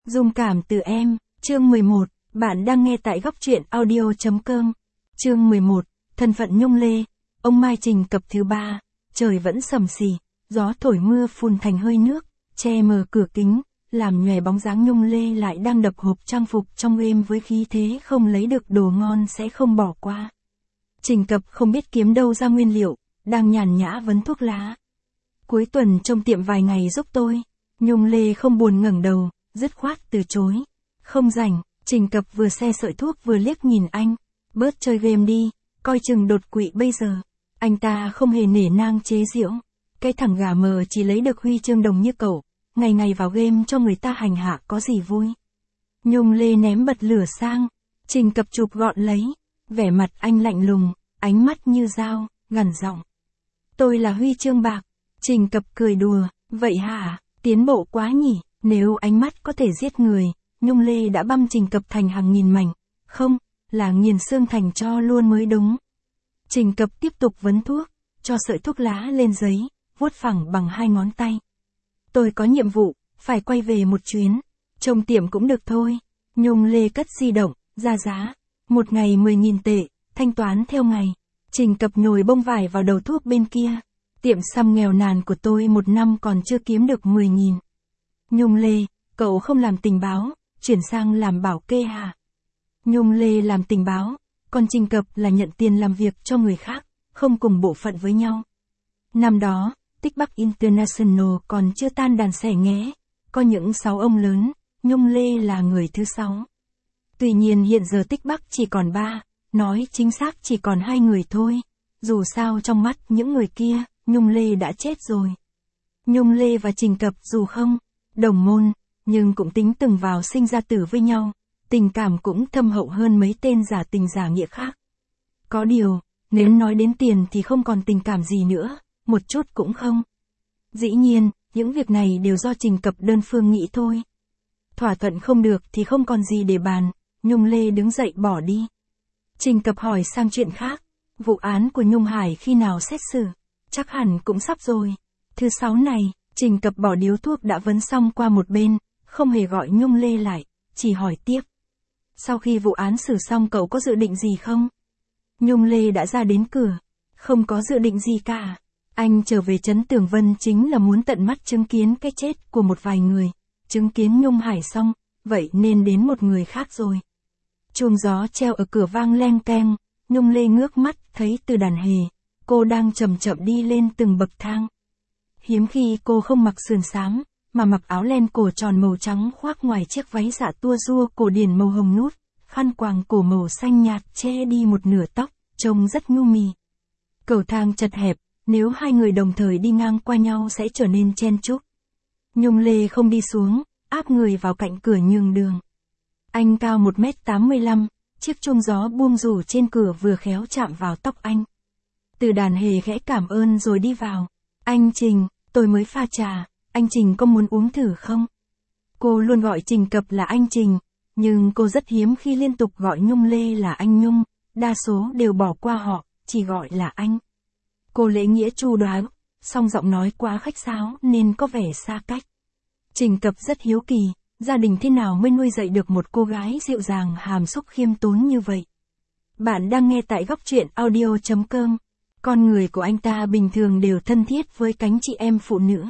Dung cảm từ em, chương 11, bạn đang nghe tại góc truyện audio.com. Chương 11, thân phận Nhung Lê, ông Mai trình cập thứ 3, trời vẫn sầm xì, gió thổi mưa phun thành hơi nước, che mờ cửa kính, làm nhòe bóng dáng Nhung Lê lại đang đập hộp trang phục trong êm với khí thế không lấy được đồ ngon sẽ không bỏ qua. Trình cập không biết kiếm đâu ra nguyên liệu, đang nhàn nhã vấn thuốc lá. Cuối tuần trong tiệm vài ngày giúp tôi, Nhung Lê không buồn ngẩng đầu, dứt khoát từ chối. Không rảnh, Trình cập vừa xe sợi thuốc vừa liếc nhìn anh, bớt chơi game đi, coi chừng đột quỵ bây giờ. Anh ta không hề nể nang chế giễu, cái thằng gà mờ chỉ lấy được huy chương đồng như cậu, ngày ngày vào game cho người ta hành hạ có gì vui. Nhung Lê ném bật lửa sang, Trình cập chụp gọn lấy, vẻ mặt anh lạnh lùng, ánh mắt như dao, gằn giọng. Tôi là huy chương bạc. Trình cập cười đùa, vậy hả, tiến bộ quá nhỉ, nếu ánh mắt có thể giết người, Nhung Lê đã băm Trình cập thành hàng nghìn mảnh, không, là nghiền xương thành tro luôn mới đúng. Trình cập tiếp tục vấn thuốc, cho sợi thuốc lá lên giấy, vuốt phẳng bằng hai ngón tay. Tôi có nhiệm vụ, phải quay về một chuyến, trông tiệm cũng được thôi. Nhung Lê cất di động, ra giá, một ngày 10.000 tệ, thanh toán theo ngày. Trình cập nhồi bông vải vào đầu thuốc bên kia. Tiệm xăm nghèo nàn của tôi một năm còn chưa kiếm được 10.000. Nhung Lê, cậu không làm tình báo, chuyển sang làm bảo kê hả? Nhung Lê làm tình báo, còn Trình cập là nhận tiền làm việc cho người khác, không cùng bộ phận với nhau. Năm đó, Tích Bắc International còn chưa tan đàn xẻ nghé, có những 6 ông lớn, Nhung Lê là người thứ 6. Tuy nhiên hiện giờ Tích Bắc chỉ còn 3, nói chính xác chỉ còn 2 người thôi, dù sao trong mắt những người kia, Nhung Lê đã chết rồi. Nhung Lê và Trình cập dù không đồng môn, nhưng cũng tính từng vào sinh ra tử với nhau, tình cảm cũng thâm hậu hơn mấy tên giả tình giả nghĩa khác. Có điều, nếu nói đến tiền thì không còn tình cảm gì nữa, một chút cũng không. Dĩ nhiên, những việc này đều do Trình cập đơn phương nghĩ thôi. Thỏa thuận không được thì không còn gì để bàn, Nhung Lê đứng dậy bỏ đi. Trình cập hỏi sang chuyện khác, vụ án của Nhung Hải khi nào xét xử? Chắc hẳn cũng sắp rồi. Thứ 6 này, Trình cập bỏ điếu thuốc đã vấn xong qua một bên, không hề gọi Nhung Lê lại, chỉ hỏi tiếp. Sau khi vụ án xử xong cậu có dự định gì không? Nhung Lê đã ra đến cửa. Không có dự định gì cả. Anh trở về trấn Tường Vân chính là muốn tận mắt chứng kiến cái chết của một vài người. Chứng kiến Nhung Hải xong, vậy nên đến một người khác rồi. Chuông gió treo ở cửa vang leng keng, Nhung Lê ngước mắt thấy Từ Đàn Hề. Cô đang chậm chậm đi lên từng bậc thang. Hiếm khi cô không mặc sườn xám, mà mặc áo len cổ tròn màu trắng khoác ngoài chiếc váy dạ tua rua cổ điển màu hồng nút, khăn quàng cổ màu xanh nhạt che đi một nửa tóc, trông rất nhu mì. Cầu thang chật hẹp, nếu hai người đồng thời đi ngang qua nhau sẽ trở nên chen chúc. Nhung Lê không đi xuống, áp người vào cạnh cửa nhường đường. Anh cao 1m85, chiếc chuông gió buông rủ trên cửa vừa khéo chạm vào tóc anh. Từ Đàn Hề khẽ cảm ơn rồi đi vào. Anh Trình, tôi mới pha trà, anh Trình có muốn uống thử không? Cô luôn gọi Trình cập là anh Trình, nhưng cô rất hiếm khi liên tục gọi Nhung Lê là anh Nhung, đa số đều bỏ qua họ, chỉ gọi là anh. Cô lễ nghĩa chu đáo, song giọng nói quá khách sáo nên có vẻ xa cách. Trình cập rất hiếu kỳ, gia đình thế nào mới nuôi dạy được một cô gái dịu dàng hàm xúc khiêm tốn như vậy. Bạn đang nghe tại góc truyện audio.com. Con người của anh ta bình thường đều thân thiết với cánh chị em phụ nữ.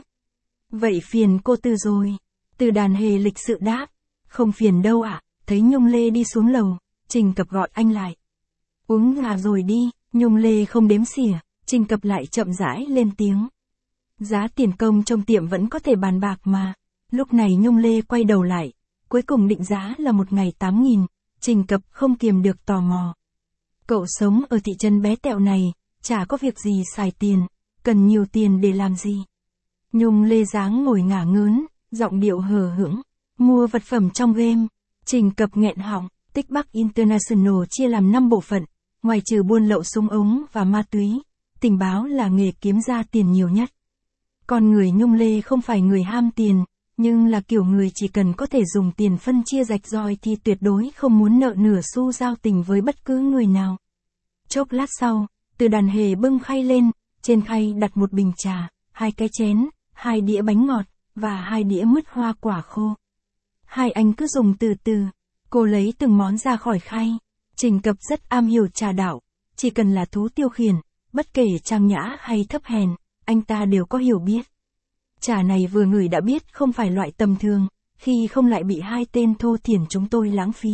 Vậy phiền cô Từ rồi. Từ Đàn Hề lịch sự đáp. Không phiền đâu ạ. Thấy Nhung Lê đi xuống lầu, Trình cập gọi anh lại. Uống trà rồi đi. Nhung Lê không đếm xỉa, Trình cập lại chậm rãi lên tiếng. Giá tiền công trong tiệm vẫn có thể bàn bạc mà. Lúc này Nhung Lê quay đầu lại, cuối cùng định giá là một ngày 8.000, Trình cập không kiềm được tò mò. Cậu sống ở thị trấn bé tẹo này, chả có việc gì xài tiền, cần nhiều tiền để làm gì. Nhung Lê dáng ngồi ngả ngớn, giọng điệu hờ hững, mua vật phẩm trong game. Trình cập nghẹn họng, Tích Bắc International chia làm 5 bộ phận, ngoài trừ buôn lậu súng ống và ma túy, tình báo là nghề kiếm ra tiền nhiều nhất. Con người Nhung Lê không phải người ham tiền, nhưng là kiểu người chỉ cần có thể dùng tiền phân chia rạch ròi thì tuyệt đối không muốn nợ nửa xu giao tình với bất cứ người nào. Chốc lát sau, Từ Đàn Hề bưng khay lên, trên khay đặt một bình trà, 2 cái chén, 2 đĩa bánh ngọt, và 2 đĩa mứt hoa quả khô. Hai anh cứ dùng từ từ. Cô lấy từng món ra khỏi khay. Trình Cập rất am hiểu trà đạo. Chỉ cần là thú tiêu khiển, bất kể trang nhã hay thấp hèn, anh ta đều có hiểu biết. Trà này vừa ngửi đã biết không phải loại tầm thường, khi không lại bị hai tên thô thiển chúng tôi lãng phí.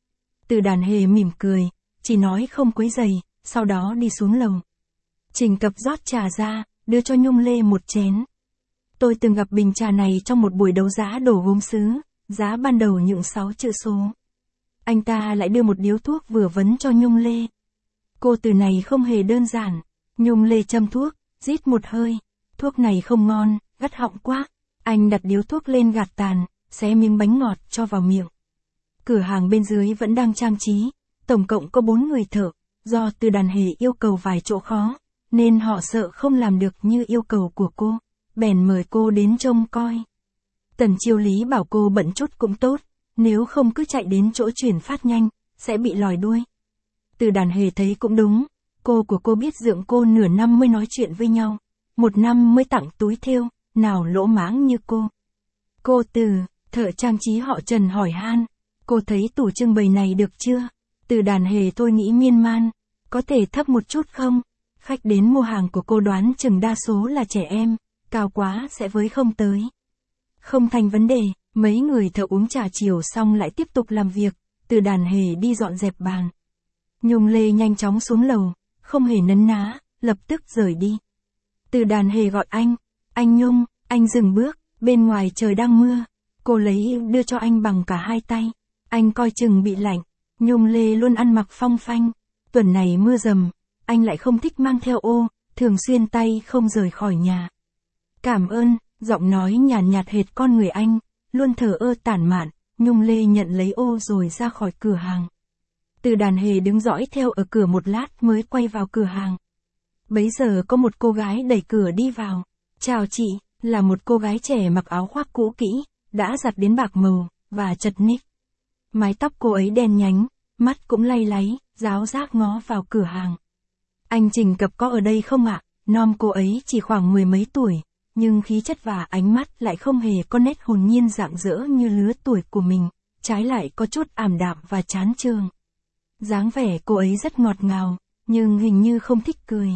Từ Đàn Hề mỉm cười, chỉ nói không quấy rầy, sau đó đi xuống lầu. Trình Cập rót trà ra, đưa cho Nhung Lê một chén. Tôi từng gặp bình trà này trong một buổi đấu giá đồ gốm sứ, giá ban đầu những 6 chữ số. Anh ta lại đưa một điếu thuốc vừa vấn cho Nhung Lê. Cô từ này không hề đơn giản. Nhung Lê châm thuốc, rít một hơi. Thuốc này không ngon, gắt họng quá. Anh đặt điếu thuốc lên gạt tàn, xé miếng bánh ngọt cho vào miệng. Cửa hàng bên dưới vẫn đang trang trí. Tổng cộng có 4 người thợ. Do Từ Đàn Hề yêu cầu vài chỗ khó, nên họ sợ không làm được như yêu cầu của cô. Bèn mời cô đến trông coi. Tần Chiêu Lý bảo cô bận chút cũng tốt. Nếu không cứ chạy đến chỗ chuyển phát nhanh, sẽ bị lòi đuôi. Từ Đàn Hề thấy cũng đúng. Cô của cô biết dưỡng cô nửa năm mới nói chuyện với nhau. 1 năm mới tặng túi thêu, nào lỗ mãng như cô. Cô Từ, thợ trang trí họ Trần hỏi han. Cô thấy tủ trưng bày này được chưa? Từ Đàn Hề thôi nghĩ miên man. Có thể thấp một chút không? Khách đến mua hàng của cô đoán chừng đa số là trẻ em. Cao quá sẽ với không tới. Không thành vấn đề. Mấy người thợ uống trà chiều xong lại tiếp tục làm việc. Từ Đàn Hề đi dọn dẹp bàn. Nhung Lê nhanh chóng xuống lầu, không hề nấn ná, lập tức rời đi. Từ Đàn Hề gọi anh. Anh Nhung, anh dừng bước, bên ngoài trời đang mưa. Cô lấy đưa cho anh bằng cả hai tay. Anh coi chừng bị lạnh. Nhung Lê luôn ăn mặc phong phanh. Tuần này mưa dầm, anh lại không thích mang theo ô, thường xuyên tay không rời khỏi nhà. Cảm ơn, giọng nói nhàn nhạt hệt con người anh, luôn thờ ơ tản mạn. Nhung Lê nhận lấy ô rồi ra khỏi cửa hàng. Từ Đàn Hề đứng dõi theo ở cửa một lát mới quay vào cửa hàng. Bấy giờ có một cô gái đẩy cửa đi vào. Chào chị, là một cô gái trẻ mặc áo khoác cũ kỹ, đã giặt đến bạc màu, và chật ních. Mái tóc cô ấy đen nhánh, mắt cũng lay láy, ráo rác ngó vào cửa hàng. Anh Trình Cập có ở đây không ạ? Nom cô ấy chỉ khoảng 10 mấy tuổi, nhưng khí chất và ánh mắt lại không hề có nét hồn nhiên rạng rỡ như lứa tuổi của mình, trái lại có chút ảm đạm và chán chường. Dáng vẻ cô ấy rất ngọt ngào, nhưng hình như không thích cười.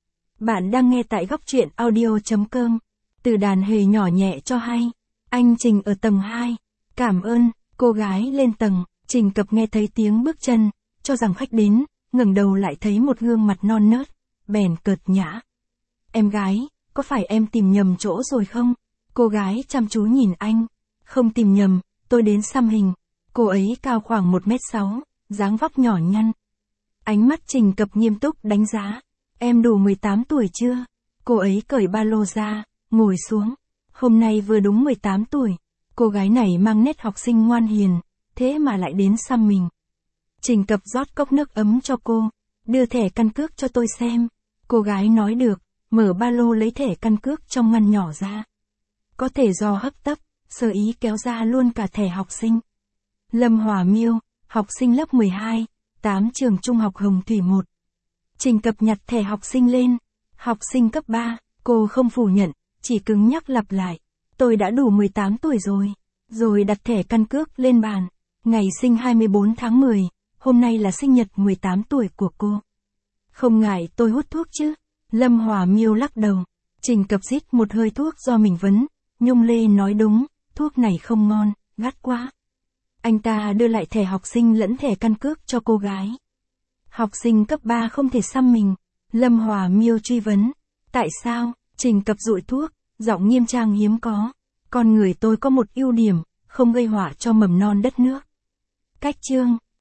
Bạn đang nghe tại góc truyện audio.com. Từ Đàn Hề nhỏ nhẹ cho hay. Anh Trình ở tầng 2. Cảm ơn. Cô gái lên tầng. Trình Cập nghe thấy tiếng bước chân, cho rằng khách đến, ngẩng đầu lại thấy một gương mặt non nớt, bèn cợt nhã. Em gái, có phải em tìm nhầm chỗ rồi không? Cô gái chăm chú nhìn anh. Không tìm nhầm, tôi đến xăm hình. Cô ấy cao khoảng 1m6, dáng vóc nhỏ nhăn. Ánh mắt Trình Cập nghiêm túc đánh giá. Em đủ 18 tuổi chưa? Cô ấy cởi ba lô ra, ngồi xuống. Hôm nay vừa đúng 18 tuổi. Cô gái này mang nét học sinh ngoan hiền, thế mà lại đến xăm mình. Trình Cập rót cốc nước ấm cho cô. Đưa thẻ căn cước cho tôi xem. Cô gái nói được, mở ba lô lấy thẻ căn cước trong ngăn nhỏ ra. Có thể do hấp tấp, sơ ý kéo ra luôn cả thẻ học sinh. Lâm Hòa Miêu, học sinh lớp 12, 8 trường trung học Hồng Thủy 1. Trình Cập nhặt thẻ học sinh lên. Học sinh cấp 3, cô không phủ nhận, chỉ cứng nhắc lặp lại. Tôi đã đủ 18 tuổi rồi. Rồi đặt thẻ căn cước lên bàn. Ngày sinh 24 tháng 10, hôm nay là sinh nhật 18 tuổi của cô. Không ngại tôi hút thuốc chứ? Lâm Hòa Miêu lắc đầu. Trình Cập rít một hơi thuốc do mình vấn. Nhung Lê nói đúng, thuốc này không ngon, gắt quá. Anh ta đưa lại thẻ học sinh lẫn thẻ căn cước cho cô gái. Học sinh cấp 3 không thể xăm mình. Lâm Hòa Miêu truy vấn. Tại sao? Trình Cập dụi thuốc, giọng nghiêm trang hiếm có. Con người tôi có một ưu điểm, không gây họa cho mầm non đất nước. Cách chương.